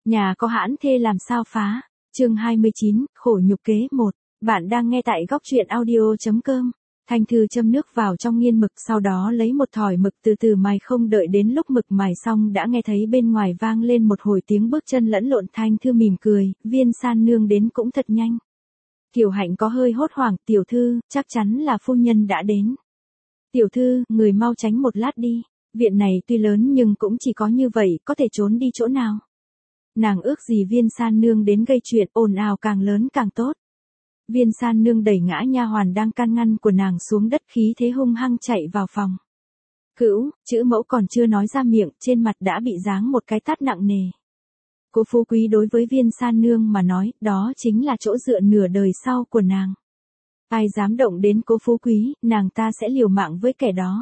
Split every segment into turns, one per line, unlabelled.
Nhà có hãn thê làm sao phá. Chương 29, khổ nhục kế 1. Bạn đang nghe tại góc truyện audio.com. Thanh Thư châm nước vào trong nghiên mực, sau đó lấy một thỏi mực từ từ mài, không đợi đến lúc mực mài xong đã nghe thấy bên ngoài vang lên một hồi tiếng bước chân lẫn lộn. Thanh Thư mỉm cười, Viên San Nương đến cũng thật nhanh. Kiều Hạnh có hơi hốt hoảng, tiểu thư, chắc chắn là phu nhân đã đến. Tiểu thư, người mau tránh một lát đi, viện này tuy lớn nhưng cũng chỉ có như vậy, có thể trốn đi chỗ nào. Nàng ước gì Viên San Nương đến gây chuyện, ồn ào càng lớn càng tốt. Viên San Nương đẩy ngã nha hoàn đang can ngăn của nàng xuống đất, khí thế hung hăng chạy vào phòng. Cữu, chữ mẫu còn chưa nói ra miệng, trên mặt đã bị giáng một cái tát nặng nề. Cố Phú Quý đối với Viên San Nương mà nói, đó chính là chỗ dựa nửa đời sau của nàng. Ai dám động đến Cố Phú Quý, nàng ta sẽ liều mạng với kẻ đó.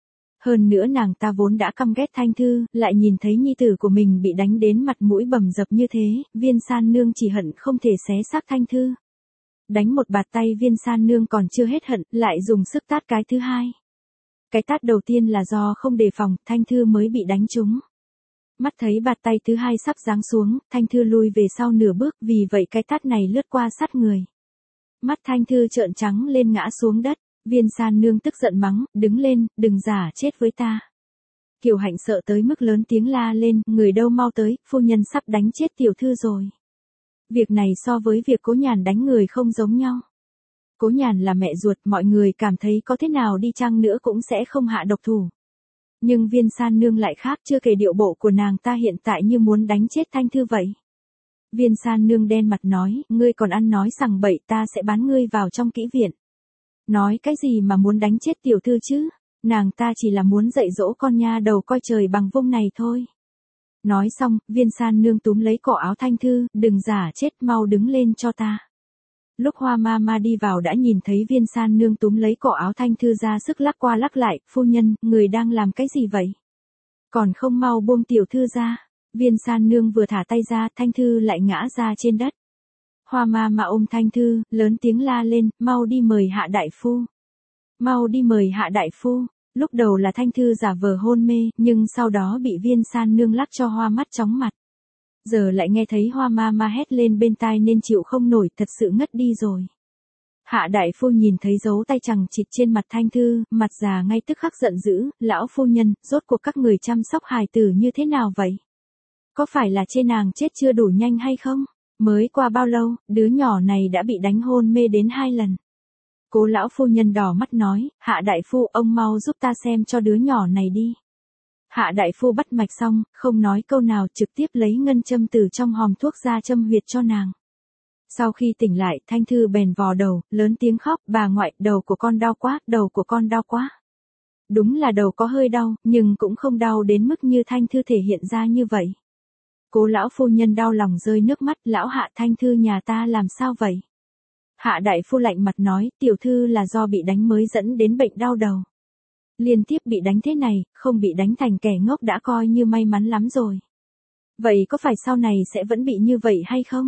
Hơn nữa nàng ta vốn đã căm ghét Thanh Thư, lại nhìn thấy nhi tử của mình bị đánh đến mặt mũi bầm dập như thế, Viên San Nương chỉ hận không thể xé xác Thanh Thư. Đánh một bạt tay Viên San Nương còn chưa hết hận, lại dùng sức tát cái thứ hai. Cái tát đầu tiên là do không đề phòng, Thanh Thư mới bị đánh trúng. Mắt thấy bạt tay thứ hai sắp giáng xuống, Thanh Thư lui về sau nửa bước, vì vậy cái tát này lướt qua sát người. Mắt Thanh Thư trợn trắng lên ngã xuống đất. Viên San Nương tức giận mắng, đứng lên, đừng giả chết với ta. Kiều Hạnh sợ tới mức lớn tiếng la lên, người đâu mau tới, phu nhân sắp đánh chết tiểu thư rồi. Việc này so với việc Cố Nhàn đánh người không giống nhau. Cố Nhàn là mẹ ruột, mọi người cảm thấy có thế nào đi chăng nữa cũng sẽ không hạ độc thủ. Nhưng Viên San Nương lại khác, chưa kể điệu bộ của nàng ta hiện tại như muốn đánh chết Thanh Thư vậy. Viên San Nương đen mặt nói, ngươi còn ăn nói sằng bậy, ta sẽ bán ngươi vào trong kỹ viện. Nói cái gì mà muốn đánh chết tiểu thư chứ, nàng ta chỉ là muốn dạy dỗ con nha đầu coi trời bằng vung này thôi. Nói xong, Viên San Nương túm lấy cổ áo Thanh Thư, đừng giả chết, mau đứng lên cho ta. Lúc Hoa Mama đi vào đã nhìn thấy Viên San Nương túm lấy cổ áo Thanh Thư ra sức lắc qua lắc lại, phu nhân, người đang làm cái gì vậy? Còn không mau buông tiểu thư ra. Viên San Nương vừa thả tay ra, Thanh Thư lại ngã ra trên đất. Hoa Mama ôm Thanh Thư, lớn tiếng la lên, mau đi mời Hạ đại phu. Mau đi mời Hạ đại phu. Lúc đầu là Thanh Thư giả vờ hôn mê, nhưng sau đó bị Viên San Nương lắc cho hoa mắt chóng mặt. Giờ lại nghe thấy Hoa Mama hét lên bên tai nên chịu không nổi, thật sự ngất đi rồi. Hạ đại phu nhìn thấy dấu tay chằng chịt trên mặt Thanh Thư, mặt già ngay tức khắc giận dữ, lão phu nhân, rốt cuộc các người chăm sóc hài tử như thế nào vậy? Có phải là chê nàng chết chưa đủ nhanh hay không? Mới qua bao lâu, đứa nhỏ này đã bị đánh hôn mê đến 2 lần. Cố lão phu nhân đỏ mắt nói, Hạ đại phu, ông mau giúp ta xem cho đứa nhỏ này đi. Hạ đại phu bắt mạch xong, không nói câu nào, trực tiếp lấy ngân châm từ trong hòm thuốc ra châm huyệt cho nàng. Sau khi tỉnh lại, Thanh Thư bèn vò đầu, lớn tiếng khóc, bà ngoại, đầu của con đau quá, đầu của con đau quá. Đúng là đầu có hơi đau, nhưng cũng không đau đến mức như Thanh Thư thể hiện ra như vậy. Cố lão phu nhân đau lòng rơi nước mắt, lão Hạ, Thanh Thư nhà ta làm sao vậy? Hạ đại phu lạnh mặt nói, tiểu thư là do bị đánh mới dẫn đến bệnh đau đầu. Liên tiếp bị đánh thế này, không bị đánh thành kẻ ngốc đã coi như may mắn lắm rồi. Vậy có phải sau này sẽ vẫn bị như vậy hay không?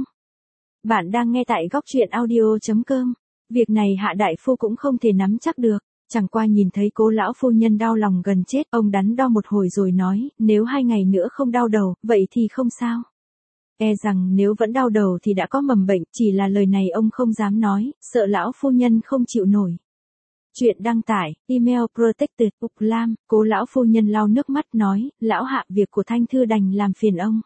Bạn đang nghe tại góc truyện audio.com. Việc này Hạ đại phu cũng không thể nắm chắc được. Chẳng qua nhìn thấy cố lão phu nhân đau lòng gần chết, ông đắn đo một hồi rồi nói, nếu 2 ngày nữa không đau đầu, vậy thì không sao. E rằng nếu vẫn đau đầu thì đã có mầm bệnh, chỉ là lời này ông không dám nói, sợ lão phu nhân không chịu nổi. Chuyện đăng tải, email protected, Lam, cố lão phu nhân lau nước mắt nói, lão Hạ, việc của Thanh Thư đành làm phiền ông.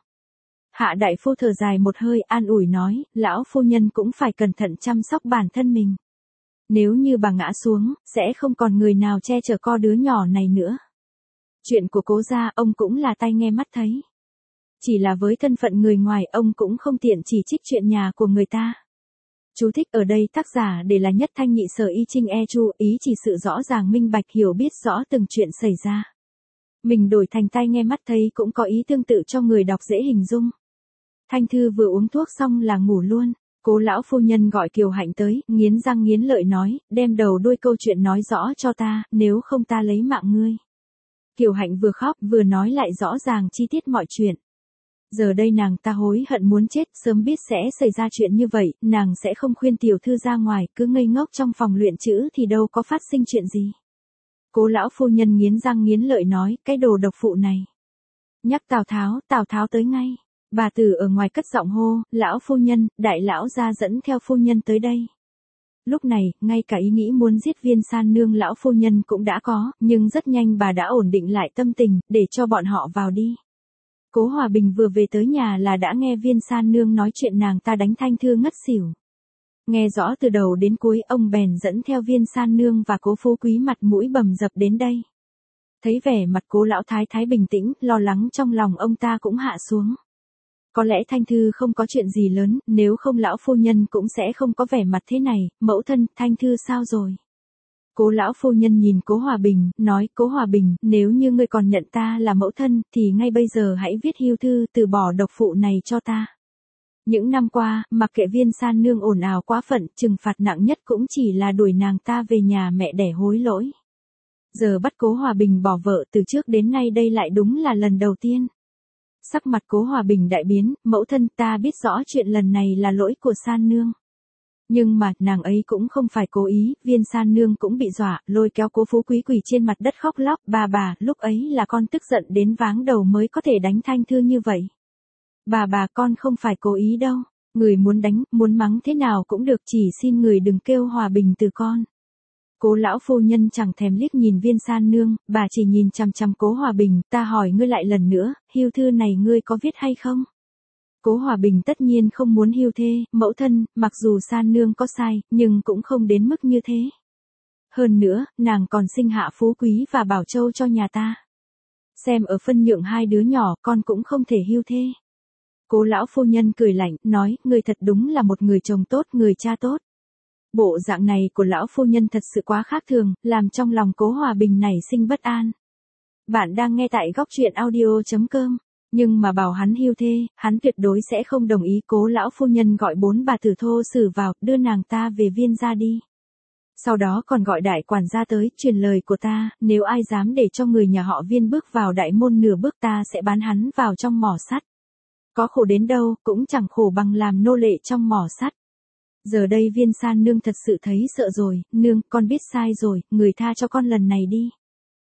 Hạ đại phu thở dài một hơi, an ủi nói, lão phu nhân cũng phải cẩn thận chăm sóc bản thân mình. Nếu như bà ngã xuống, sẽ không còn người nào che chở co đứa nhỏ này nữa. Chuyện của cố gia, ông cũng là tai nghe mắt thấy. Chỉ là với thân phận người ngoài, ông cũng không tiện chỉ trích chuyện nhà của người ta. Chú thích ở đây tác giả để là Nhất Thanh Nhị Sở Y Trinh E Chu, ý chỉ sự rõ ràng minh bạch, hiểu biết rõ từng chuyện xảy ra. Mình đổi thành tai nghe mắt thấy cũng có ý tương tự cho người đọc dễ hình dung. Thanh Thư vừa uống thuốc xong là ngủ luôn. Cố lão phu nhân gọi Kiều Hạnh tới, nghiến răng nghiến lợi nói, đem đầu đuôi câu chuyện nói rõ cho ta, nếu không ta lấy mạng ngươi. Kiều Hạnh vừa khóc vừa nói lại rõ ràng chi tiết mọi chuyện. Giờ đây nàng ta hối hận muốn chết, sớm biết sẽ xảy ra chuyện như vậy, nàng sẽ không khuyên tiểu thư ra ngoài, cứ ngây ngốc trong phòng luyện chữ thì đâu có phát sinh chuyện gì. Cố lão phu nhân nghiến răng nghiến lợi nói, cái đồ độc phụ này. Nhắc Tào Tháo tới ngay. Bà tử ở ngoài cất giọng hô, lão phu nhân, đại lão gia dẫn theo phu nhân tới đây. Lúc này, ngay cả ý nghĩ muốn giết Viên San Nương lão phu nhân cũng đã có, nhưng rất nhanh bà đã ổn định lại tâm tình, để cho bọn họ vào đi. Cố Hòa Bình vừa về tới nhà là đã nghe Viên San Nương nói chuyện nàng ta đánh Thanh Thư ngất xỉu. Nghe rõ từ đầu đến cuối, ông bèn dẫn theo Viên San Nương và Cố Phú Quý mặt mũi bầm dập đến đây. Thấy vẻ mặt Cố lão thái thái bình tĩnh, lo lắng trong lòng ông ta cũng hạ xuống. Có lẽ Thanh Thư không có chuyện gì lớn, nếu không lão phu nhân cũng sẽ không có vẻ mặt thế này. Mẫu thân, Thanh Thư sao rồi? Cố lão phu nhân nhìn Cố Hòa Bình, nói, Cố Hòa Bình, nếu như ngươi còn nhận ta là mẫu thân, thì ngay bây giờ hãy viết hưu thư từ bỏ độc phụ này cho ta. Những năm qua, mặc kệ Viên San Nương ồn ào quá phận, trừng phạt nặng nhất cũng chỉ là đuổi nàng ta về nhà mẹ đẻ hối lỗi. Giờ bắt Cố Hòa Bình bỏ vợ, từ trước đến nay đây lại đúng là lần đầu tiên. Sắc mặt Cố Hòa Bình đại biến, mẫu thân, ta biết rõ chuyện lần này là lỗi của San Nương. Nhưng mà, nàng ấy cũng không phải cố ý, Viên San Nương cũng bị dọa, lôi kéo Cố Phú Quý quỳ trên mặt đất khóc lóc, bà, lúc ấy là con tức giận đến váng đầu mới có thể đánh Thanh Thư như vậy. Bà, con không phải cố ý đâu, người muốn đánh, muốn mắng thế nào cũng được, chỉ xin người đừng kêu Hòa Bình từ con. Cố lão phu nhân chẳng thèm liếc nhìn Viên San Nương, bà chỉ nhìn chằm chằm Cố Hòa Bình, ta hỏi ngươi lại lần nữa, hưu thư này ngươi có viết hay không? Cố Hòa Bình tất nhiên không muốn hưu thê, mẫu thân, mặc dù San Nương có sai, nhưng cũng không đến mức như thế. Hơn nữa, nàng còn sinh hạ Phú Quý và Bảo Châu cho nhà ta. Xem ở phân nhượng hai đứa nhỏ, con cũng không thể hưu thê. Cố lão phu nhân cười lạnh, nói, ngươi thật đúng là một người chồng tốt, người cha tốt. Bộ dạng này của lão phu nhân thật sự quá khác thường, làm trong lòng Cố Hòa Bình nảy sinh bất an. Bạn đang nghe tại góc truyện audio.com. Nhưng mà bảo hắn hưu thê, hắn tuyệt đối sẽ không đồng ý. Cố lão phu nhân gọi 4 bà tử thô sử vào, đưa nàng ta về Viên gia đi. Sau đó còn gọi đại quản gia tới, truyền lời của ta, nếu ai dám để cho người nhà họ Viên bước vào đại môn nửa bước ta sẽ bán hắn vào trong mỏ sắt. Có khổ đến đâu, cũng chẳng khổ bằng làm nô lệ trong mỏ sắt. Giờ đây Viên San Nương thật sự thấy sợ rồi, nương, con biết sai rồi, người tha cho con lần này đi.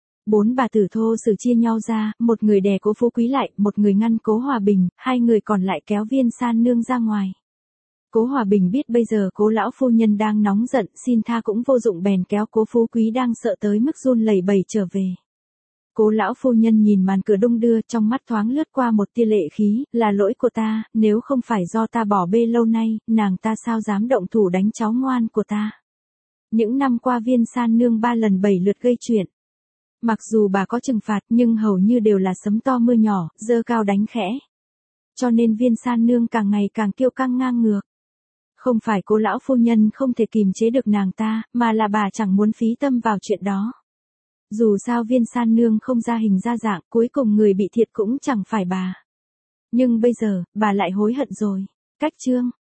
4 bà tử thô sử chia nhau ra, một người đè Cố Phú Quý lại, một người ngăn Cố Hòa Bình, hai người còn lại kéo Viên San Nương ra ngoài. Cố Hòa Bình biết bây giờ Cố lão phu nhân đang nóng giận, xin tha cũng vô dụng, bèn kéo Cố Phú Quý đang sợ tới mức run lẩy bẩy trở về. Cố lão phu nhân nhìn màn cửa đung đưa, trong mắt thoáng lướt qua một tia lệ khí, là lỗi của ta, nếu không phải do ta bỏ bê lâu nay, nàng ta sao dám động thủ đánh cháu ngoan của ta. Những năm qua Viên San Nương 3 lần 7 lượt gây chuyện. Mặc dù bà có trừng phạt nhưng hầu như đều là sấm to mưa nhỏ, giơ cao đánh khẽ. Cho nên Viên San Nương càng ngày càng kiêu căng ngang ngược. Không phải Cố lão phu nhân không thể kìm chế được nàng ta, mà là bà chẳng muốn phí tâm vào chuyện đó. Dù sao Viên San Nương không ra hình ra dạng, cuối cùng người bị thiệt cũng chẳng phải bà. Nhưng bây giờ, bà lại hối hận rồi. Cách chương